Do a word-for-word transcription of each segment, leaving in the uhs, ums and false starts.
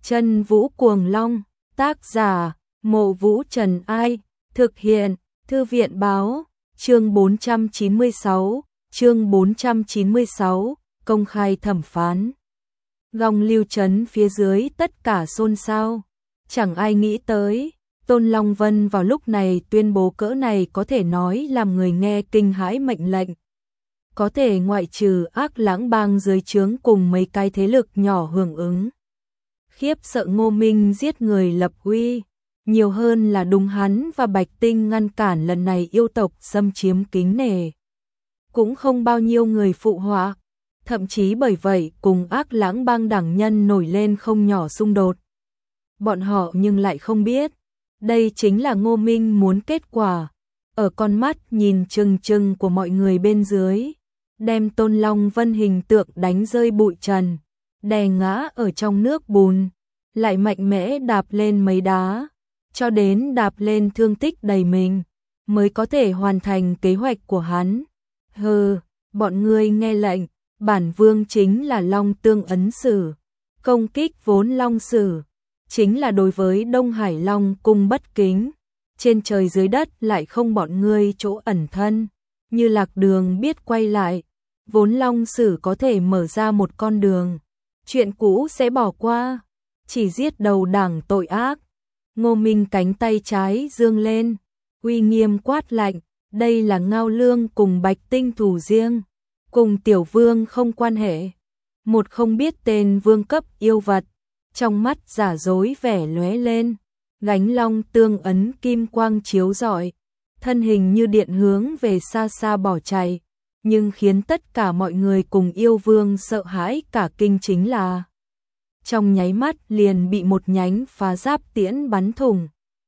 Chân Vũ Cuồng Long, tác giả, Mộ Vũ Trần Ai, thực hiện, Thư viện Báo, chương bốn trăm chín mươi sáu, chương bốn trăm chín mươi sáu, công khai thẩm phán. Gong lưu trấn phía dưới tất cả xôn xao, chẳng ai nghĩ tới, Tôn Long Vân vào lúc này tuyên bố cỡ này có thể nói làm người nghe kinh hãi mệnh lệnh. Có thể ngoại trừ Ác Lãng Bang dưới trướng cùng mấy cái thế lực nhỏ hưởng ứng. Khiếp sợ Ngô Minh giết người lập uy, nhiều hơn là đúng hắn và Bạch Tinh ngăn cản lần này yêu tộc xâm chiếm kính nể. Cũng không bao nhiêu người phụ họa, thậm chí bởi vậy cùng Ác Lãng Bang đảng nhân nổi lên không nhỏ xung đột. Bọn họ nhưng lại không biết, đây chính là Ngô Minh muốn kết quả, ở con mắt nhìn chừng chừng của mọi người bên dưới, đem Tôn Long Vân hình tượng đánh rơi bụi trần, đè ngã ở trong nước bùn, lại mạnh mẽ đạp lên mấy đá, cho đến đạp lên thương tích đầy mình, mới có thể hoàn thành kế hoạch của hắn. Hừ, bọn ngươi nghe lệnh, bản vương chính là Long Tương Ấn Sử, công kích vốn Long Sử, chính là đối với Đông Hải Long cung bất kính, trên trời dưới đất lại không bọn ngươi chỗ ẩn thân, như lạc đường biết quay lại, vốn Long Sử có thể mở ra một con đường, chuyện cũ sẽ bỏ qua, chỉ giết đầu đảng tội ác. Ngô Minh cánh tay trái dương lên, uy nghiêm quát lạnh, đây là Ngao Lương cùng Bạch Tinh thù riêng, cùng tiểu vương không quan hệ. Một không biết tên vương cấp yêu vật, trong mắt giả dối vẻ lóe lên, gánh long tương ấn kim quang chiếu rọi, thân hình như điện hướng về xa xa bỏ chạy, nhưng khiến tất cả mọi người cùng yêu vương sợ hãi cả kinh chính là trong nháy mắt liền bị một nhánh phá giáp tiễn bắn thủng.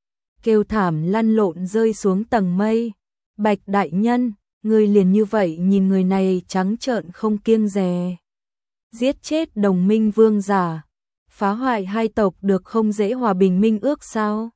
Kêu thảm lăn lộn rơi xuống tầng mây. Bạch đại nhân, người liền như vậy nhìn người này trắng trợn không kiêng dè. Giết chết đồng minh vương giả, phá hoại hai tộc được không dễ hòa bình minh ước sao?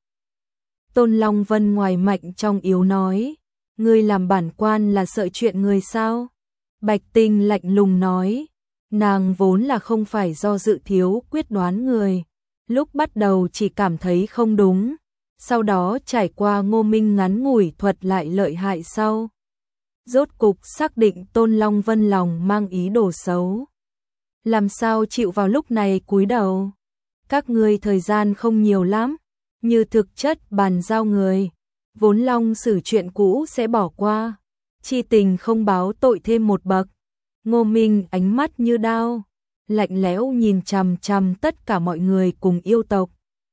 Tôn Long Vân ngoài mạnh trong yếu nói, ngươi làm bản quan là sợ chuyện người sao? Bạch Tinh lạnh lùng nói, nàng vốn là không phải do dự thiếu quyết đoán người, lúc bắt đầu chỉ cảm thấy không đúng, sau đó trải qua Ngô Minh ngắn ngủi thuật lại lợi hại sau. Rốt cục xác định Tôn Long Vân lòng mang ý đồ xấu. Làm sao chịu vào lúc này cúi đầu? Các ngươi thời gian không nhiều lắm, như thực chất bàn giao người, vốn Long Sử chuyện cũ sẽ bỏ qua, chi tình không báo tội thêm một bậc. Ngô Minh ánh mắt như đao, lạnh lẽo nhìn chằm chằm tất cả mọi người cùng yêu tộc.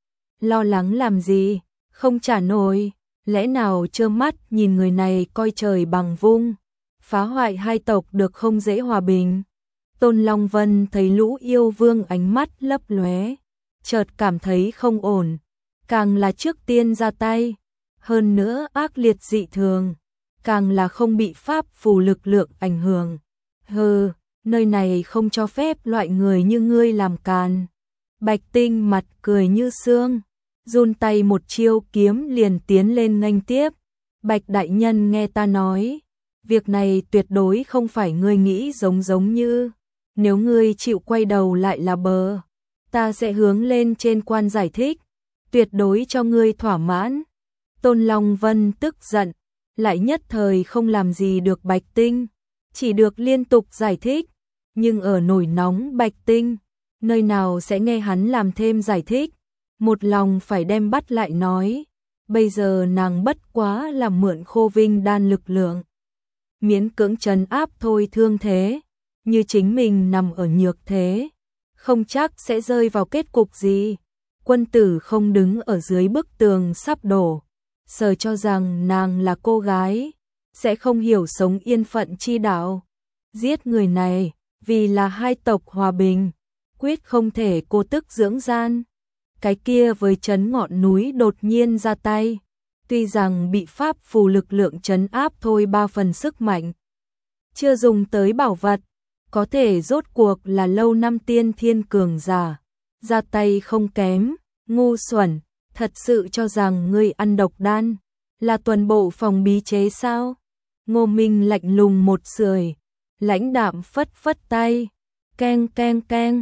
Lo lắng làm gì, không trả nổi, lẽ nào trơ mắt nhìn người này coi trời bằng vung, phá hoại hai tộc được không dễ hòa bình. Tôn Long Vân thấy lũ yêu vương ánh mắt lấp lóe, chợt cảm thấy không ổn, càng là trước tiên ra tay, hơn nữa ác liệt dị thường, càng là không bị pháp phù lực lượng ảnh hưởng. Hừ, nơi này không cho phép loại người như ngươi làm càn. Bạch Tinh mặt cười như sương, run tay một chiêu kiếm liền tiến lên nghênh tiếp. Bạch đại nhân nghe ta nói, việc này tuyệt đối không phải ngươi nghĩ giống giống như, nếu ngươi chịu quay đầu lại là bờ, ta sẽ hướng lên trên quan giải thích, tuyệt đối cho ngươi thỏa mãn. Tôn Long Vân tức giận, lại nhất thời không làm gì được Bạch Tinh, chỉ được liên tục giải thích, nhưng ở nổi nóng Bạch Tinh, nơi nào sẽ nghe hắn làm thêm giải thích, một lòng phải đem bắt lại nói, bây giờ nàng bất quá là mượn Khô Vinh đan lực lượng, miễn cưỡng trấn áp thôi thương thế, như chính mình nằm ở nhược thế, không chắc sẽ rơi vào kết cục gì. Quân tử không đứng ở dưới bức tường sắp đổ, sợ cho rằng nàng là cô gái, sẽ không hiểu sống yên phận chi đạo. Giết người này, vì là hai tộc hòa bình, quyết không thể cô tức dưỡng gian. Cái kia với trấn ngọn núi đột nhiên ra tay, tuy rằng bị pháp phù lực lượng trấn áp thôi ba phần sức mạnh, chưa dùng tới bảo vật, có thể rốt cuộc là lâu năm tiên thiên cường giả, ra tay không kém. Ngu xuẩn, thật sự cho rằng ngươi ăn độc đan là toàn bộ phòng bí chế sao? Ngô Minh lạnh lùng một sưởi, lãnh đạm phất phất tay, keng keng keng,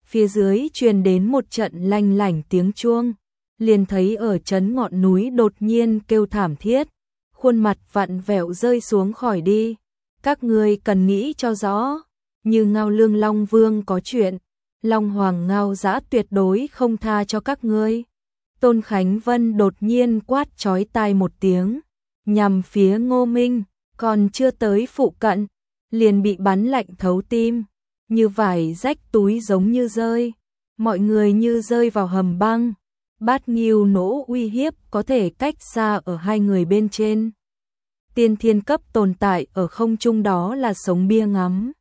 phía dưới truyền đến một trận lanh lảnh tiếng chuông, liền thấy ở trấn ngọn núi đột nhiên kêu thảm thiết, khuôn mặt vặn vẹo rơi xuống khỏi đi. Các ngươi cần nghĩ cho rõ, như Ngao Lương Long Vương có chuyện, Long Hoàng Ngao Dã tuyệt đối không tha cho các ngươi. Tôn Khánh Vân đột nhiên quát chói tai một tiếng, nhằm phía Ngô Minh, còn chưa tới phụ cận, liền bị bắn lạnh thấu tim, như vải rách túi giống như rơi, mọi người như rơi vào hầm băng. Bát Nghiêu nỗ uy hiếp có thể cách xa ở hai người bên trên. Tiên thiên cấp tồn tại ở không trung đó là sống bia ngắm.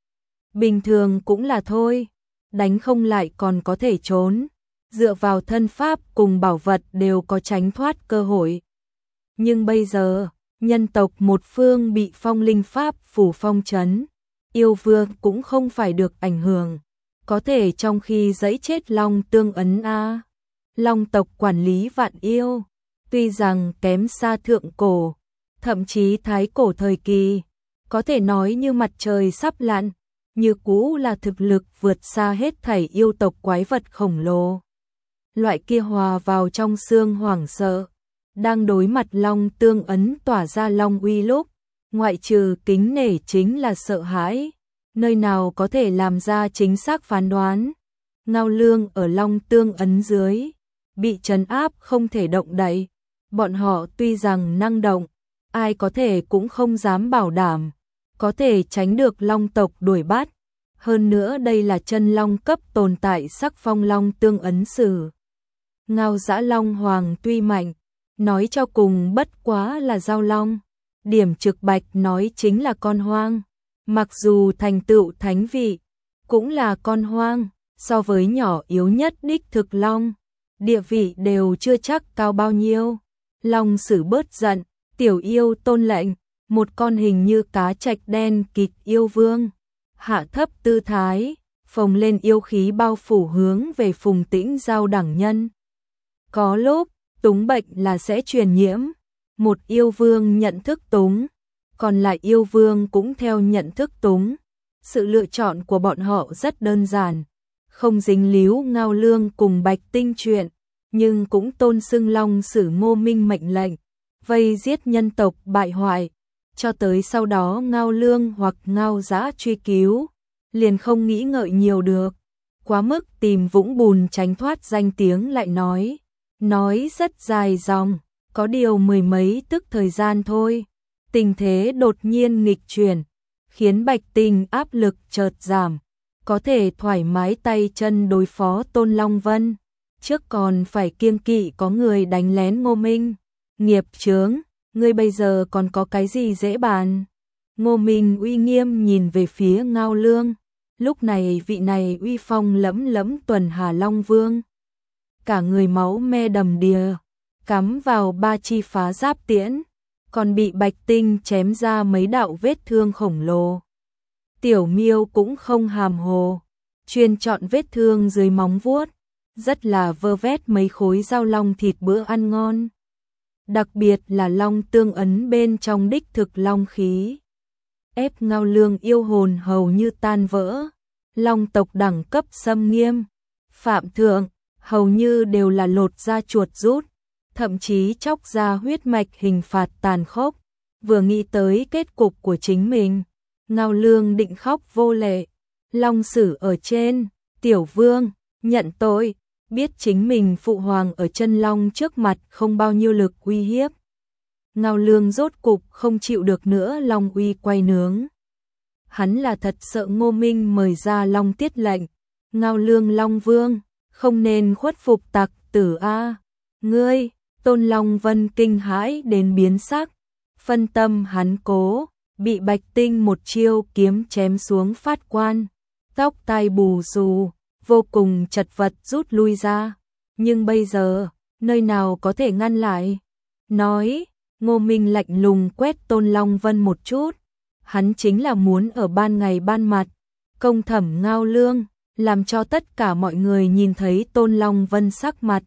Bình thường cũng là thôi, đánh không lại còn có thể trốn, dựa vào thân pháp cùng bảo vật đều có tránh thoát cơ hội. Nhưng bây giờ, nhân tộc một phương bị phong linh pháp phủ phong trấn, yêu vương cũng không phải được ảnh hưởng, có thể trong khi giẫy chết Long Tương Ấn a. Long tộc quản lý vạn yêu, tuy rằng kém xa thượng cổ, thậm chí thái cổ thời kỳ, có thể nói như mặt trời sắp lặn, như cũ là thực lực vượt xa hết thảy yêu tộc quái vật khổng lồ. Loại kia hòa vào trong xương hoảng sợ, đang đối mặt Long Tương Ấn tỏa ra long uy lúc, ngoại trừ kính nể chính là sợ hãi, nơi nào có thể làm ra chính xác phán đoán. Ngao Lương ở Long Tương Ấn dưới, bị trấn áp không thể động đậy, bọn họ tuy rằng năng động, ai có thể cũng không dám bảo đảm, có thể tránh được Long tộc đuổi bắt. Hơn nữa đây là chân long cấp tồn tại sắc phong Long Tương Ấn sử. Ngao Dã Long Hoàng tuy mạnh, nói cho cùng bất quá là giao long. Điểm Trực Bạch nói chính là con hoang, mặc dù thành tựu thánh vị, cũng là con hoang, so với nhỏ yếu nhất đích thực long, địa vị đều chưa chắc cao bao nhiêu. Long Sử bớt giận, tiểu yêu tôn lệnh, một con hình như cá trạch đen kịt yêu vương, hạ thấp tư thái, phồng lên yêu khí bao phủ hướng về Phùng Tĩnh Giao đẳng nhân. Có lúc, túng bệnh là sẽ truyền nhiễm, một yêu vương nhận thức túng, còn lại yêu vương cũng theo nhận thức túng. Sự lựa chọn của bọn họ rất đơn giản, không dính líu Ngao Lương cùng Bạch Tinh chuyện, nhưng cũng tôn xưng Long Sử Ngô Minh mệnh lệnh, vây giết nhân tộc bại hoại, cho tới sau đó Ngao Lương hoặc Ngao Dã truy cứu, liền không nghĩ ngợi nhiều được, quá mức tìm vũng bùn tránh thoát danh tiếng lại nói, nói rất dài dòng, có điều mười mấy tức thời gian thôi, tình thế đột nhiên nghịch chuyển, khiến Bạch Tinh áp lực chợt giảm, có thể thoải mái tay chân đối phó Tôn Long Vân, trước còn phải kiêng kỵ có người đánh lén Ngô Minh. Nghiệp chướng, ngươi bây giờ còn có cái gì dễ bàn? Ngô Minh uy nghiêm nhìn về phía Ngao Lương, lúc này vị này uy phong lẫm lẫm Tuần Hà Long Vương, cả người máu me đầm đìa, cắm vào ba chi phá giáp tiễn, còn bị Bạch Tinh chém ra mấy đạo vết thương khổng lồ. Tiểu Miêu cũng không hàm hồ, chuyên chọn vết thương dưới móng vuốt, rất là vơ vét mấy khối dao long thịt bữa ăn ngon. Đặc biệt là Long Tương Ấn bên trong đích thực long khí, ép Ngao Lương yêu hồn hầu như tan vỡ. Long tộc đẳng cấp xâm nghiêm, phạm thượng hầu như đều là lột da chuột rút, thậm chí chóc ra huyết mạch hình phạt tàn khốc. Vừa nghĩ tới kết cục của chính mình, Ngao Lương định khóc vô lệ. Long Sử ở trên, tiểu vương nhận tội, biết chính mình phụ hoàng ở chân long trước mặt không bao nhiêu lực uy hiếp. Ngao Lương rốt cục không chịu được nữa long uy quay nướng. Hắn là thật sợ Ngô Minh mời ra long tiết lệnh, Ngao Lương Long Vương, không nên khuất phục tặc tử a. Ngươi, Tôn Long Vân kinh hãi đến biến sắc, phân tâm hắn cố, bị Bạch Tinh một chiêu kiếm chém xuống phát quan, tóc tai bù xù, vô cùng chật vật rút lui ra. Nhưng bây giờ, nơi nào có thể ngăn lại? Nói, Ngô Minh lạnh lùng quét Tôn Long Vân một chút, hắn chính là muốn ở ban ngày ban mặt, công thẩm Ngao Lương, làm cho tất cả mọi người nhìn thấy Tôn Long Vân sắc mặt.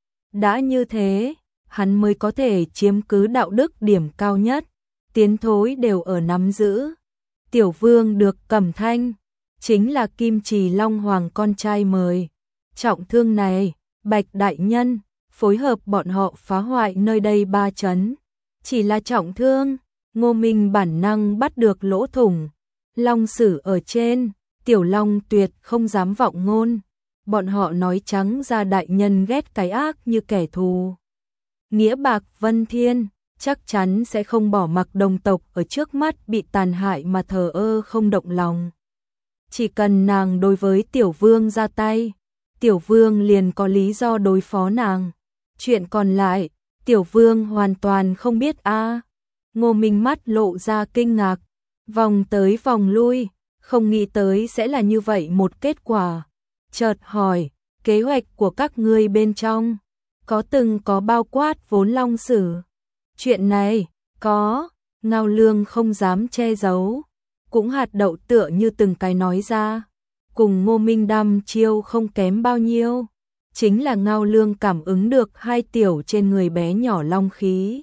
Đã như thế, hắn mới có thể chiếm cứ đạo đức điểm cao nhất, tiến thối đều ở nắm giữ. Tiểu vương được cẩm thanh, chính là Kim Trì Long Hoàng con trai mời. Trọng thương này, Bạch đại nhân, phối hợp bọn họ phá hoại nơi đây ba chấn. Chỉ là trọng thương, Ngô Minh bản năng bắt được lỗ thủng. Long Sử ở trên, Tiểu Long tuyệt không dám vọng ngôn. Bọn họ nói trắng ra đại nhân ghét cái ác như kẻ thù. Nghĩa bạc Vân Thiên, chắc chắn sẽ không bỏ mặc đồng tộc ở trước mắt bị tàn hại mà thờ ơ không động lòng. Chỉ cần nàng đối với Tiểu Vương ra tay, Tiểu Vương liền có lý do đối phó nàng. Chuyện còn lại, Tiểu Vương hoàn toàn không biết a. À. Ngô Minh mắt lộ ra kinh ngạc, vòng tới vòng lui, không nghĩ tới sẽ là như vậy một kết quả. Chợt hỏi, kế hoạch của các ngươi bên trong, có từng có bao quát vốn Long Sử? Chuyện này, có, Ngao Lương không dám che giấu, cũng hạt đậu tựa như từng cái nói ra. Cùng Ngô Minh đăm chiêu không kém bao nhiêu, chính là Ngao Lương cảm ứng được hai tiểu trên người bé nhỏ long khí.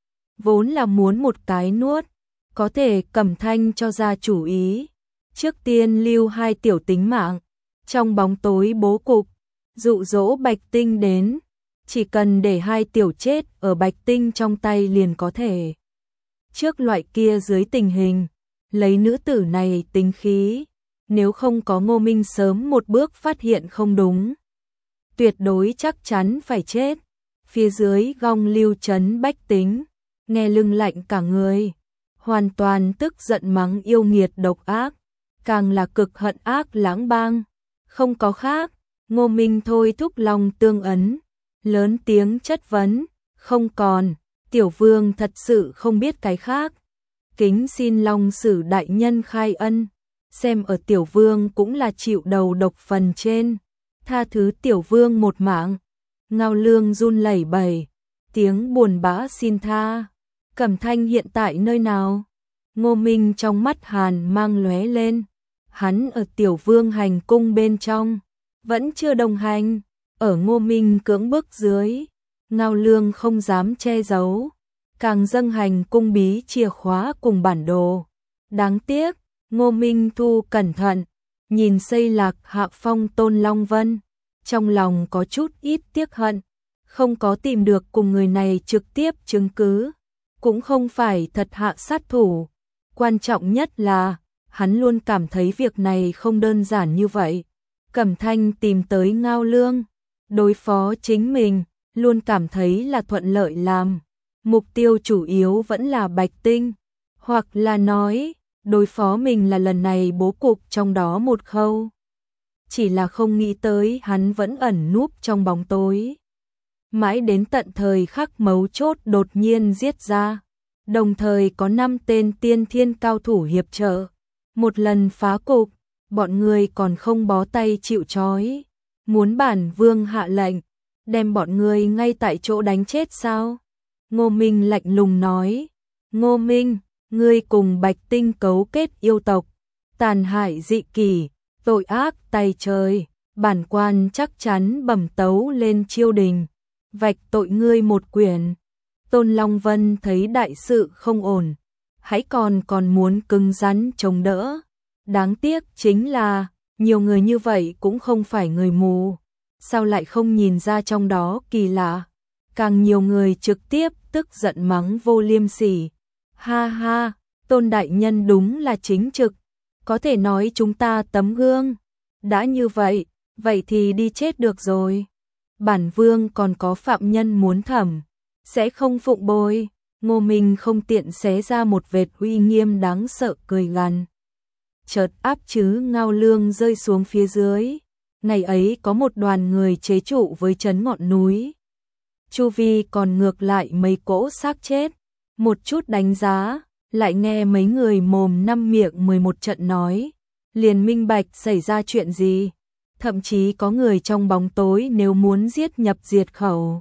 Vốn là muốn một cái nuốt, có thể Cẩm Thanh cho ra chủ ý. Trước tiên lưu hai tiểu tính mạng, trong bóng tối bố cục, dụ dỗ Bạch Tinh đến. Chỉ cần để hai tiểu chết ở Bạch Tinh trong tay liền có thể. Trước loại kia dưới tình hình, lấy nữ tử này tính khí, nếu không có Ngô Minh sớm một bước phát hiện không đúng, tuyệt đối chắc chắn phải chết. Phía dưới gong lưu trấn Bách Tính, nghe lưng lạnh cả người, hoàn toàn tức giận mắng yêu nghiệt độc ác, càng là cực hận ác lãng bang. Không có khác, Ngô Minh thôi thúc lòng tương ấn, lớn tiếng chất vấn, không còn, Tiểu Vương thật sự không biết cái khác. Kính xin Long Sử đại nhân khai ân, xem ở Tiểu Vương cũng là chịu đầu độc phần trên, tha thứ Tiểu Vương một mạng. Ngao Lương run lẩy bẩy, tiếng buồn bã xin tha. Cẩm Thanh hiện tại nơi nào? Ngô Minh trong mắt hàn mang lóe lên, hắn ở Tiểu Vương hành cung bên trong, vẫn chưa đồng hành. Ở Ngô Minh cưỡng bức dưới, Ngao Lương không dám che giấu, càng dâng hành cung bí chìa khóa cùng bản đồ. Đáng tiếc, Ngô Minh thu cẩn thận, nhìn xây lạc hạ phong Tôn Long Vân, trong lòng có chút ít tiếc hận, không có tìm được cùng người này trực tiếp chứng cứ, cũng không phải thật hạ sát thủ. Quan trọng nhất là, hắn luôn cảm thấy việc này không đơn giản như vậy. Cẩm Thanh tìm tới Ngao Lương, đối phó chính mình, luôn cảm thấy là thuận lợi làm. Mục tiêu chủ yếu vẫn là Bạch Tinh, hoặc là nói, đối phó mình là lần này bố cục trong đó một khâu. Chỉ là không nghĩ tới hắn vẫn ẩn núp trong bóng tối. Mãi đến tận thời khắc mấu chốt đột nhiên giết ra, đồng thời có năm tên tiên thiên cao thủ hiệp trợ. Một lần phá cục, bọn người còn không bó tay chịu trói. Muốn bản vương hạ lệnh, đem bọn người ngay tại chỗ đánh chết sao? Ngô Minh lạnh lùng nói. Ngô Minh, ngươi cùng Bạch Tinh cấu kết yêu tộc, tàn hại dị kỷ, tội ác tày trời, bản quan chắc chắn bẩm tấu lên triều đình, vạch tội ngươi một quyển. Tôn Long Vân thấy đại sự không ổn, hãy còn còn muốn cứng rắn chống đỡ. Đáng tiếc chính là, nhiều người như vậy cũng không phải người mù, sao lại không nhìn ra trong đó kỳ lạ. Càng nhiều người trực tiếp tức giận mắng vô liêm sỉ. Ha ha, Tôn đại nhân đúng là chính trực, có thể nói chúng ta tấm gương. Đã như vậy, vậy thì đi chết được rồi. Bản vương còn có phạm nhân muốn thẩm, sẽ không phụng bồi. Ngô Minh không tiện xé ra một vệt uy nghiêm đáng sợ cười gằn. Chợt áp chứ Ngao Lương rơi xuống phía dưới. Ngày ấy có một đoàn người chế trụ với trấn ngọn núi. Chu vi còn ngược lại mấy cỗ xác chết. Một chút đánh giá, lại nghe mấy người mồm năm miệng mười một trận nói. Liền minh bạch xảy ra chuyện gì. Thậm chí có người trong bóng tối nếu muốn giết nhập diệt khẩu.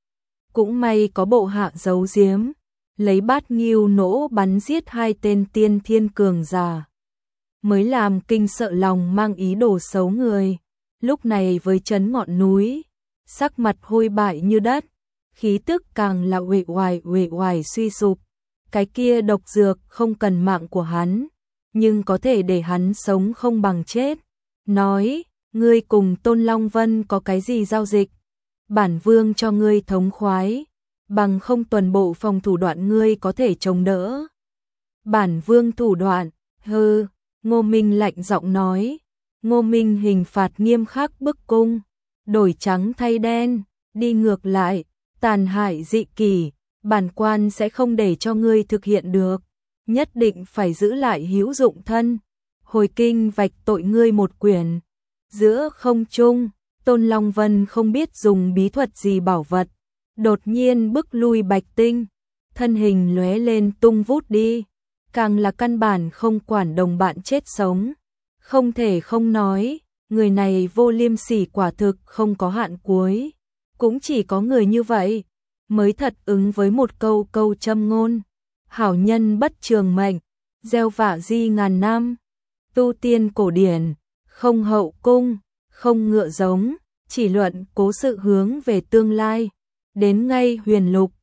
Cũng may có bộ hạ giấu giếm, lấy bát nghiêu nỗ bắn giết hai tên tiên thiên cường giả, mới làm kinh sợ lòng mang ý đồ xấu người. Lúc này với trấn ngọn núi, sắc mặt hôi bại như đất, khí tức càng là uể oải uể oải suy sụp. Cái kia độc dược không cần mạng của hắn, nhưng có thể để hắn sống không bằng chết. Nói, ngươi cùng Tôn Long Vân có cái gì giao dịch? Bản vương cho ngươi thống khoái, bằng không tuần bộ phòng thủ đoạn ngươi có thể chống đỡ. Bản vương thủ đoạn, hừ, Ngô Minh lạnh giọng nói. Ngô Minh hình phạt nghiêm khắc bức cung, đổi trắng thay đen, đi ngược lại, tàn hại dị kỷ, bản quan sẽ không để cho ngươi thực hiện được, nhất định phải giữ lại hữu dụng thân, hồi kinh vạch tội ngươi một quyển. Giữa không trung, Tôn Long Vân không biết dùng bí thuật gì bảo vật, đột nhiên bức lui Bạch Tinh, thân hình lóe lên tung vút đi, càng là căn bản không quản đồng bạn chết sống. Không thể không nói, người này vô liêm sỉ quả thực không có hạn cuối, cũng chỉ có người như vậy mới thật ứng với một câu câu châm ngôn, hảo nhân bất trường mệnh, gieo vạ di ngàn năm, tu tiên cổ điển, không hậu cung, không ngựa giống, chỉ luận cố sự hướng về tương lai, đến ngay huyền lục,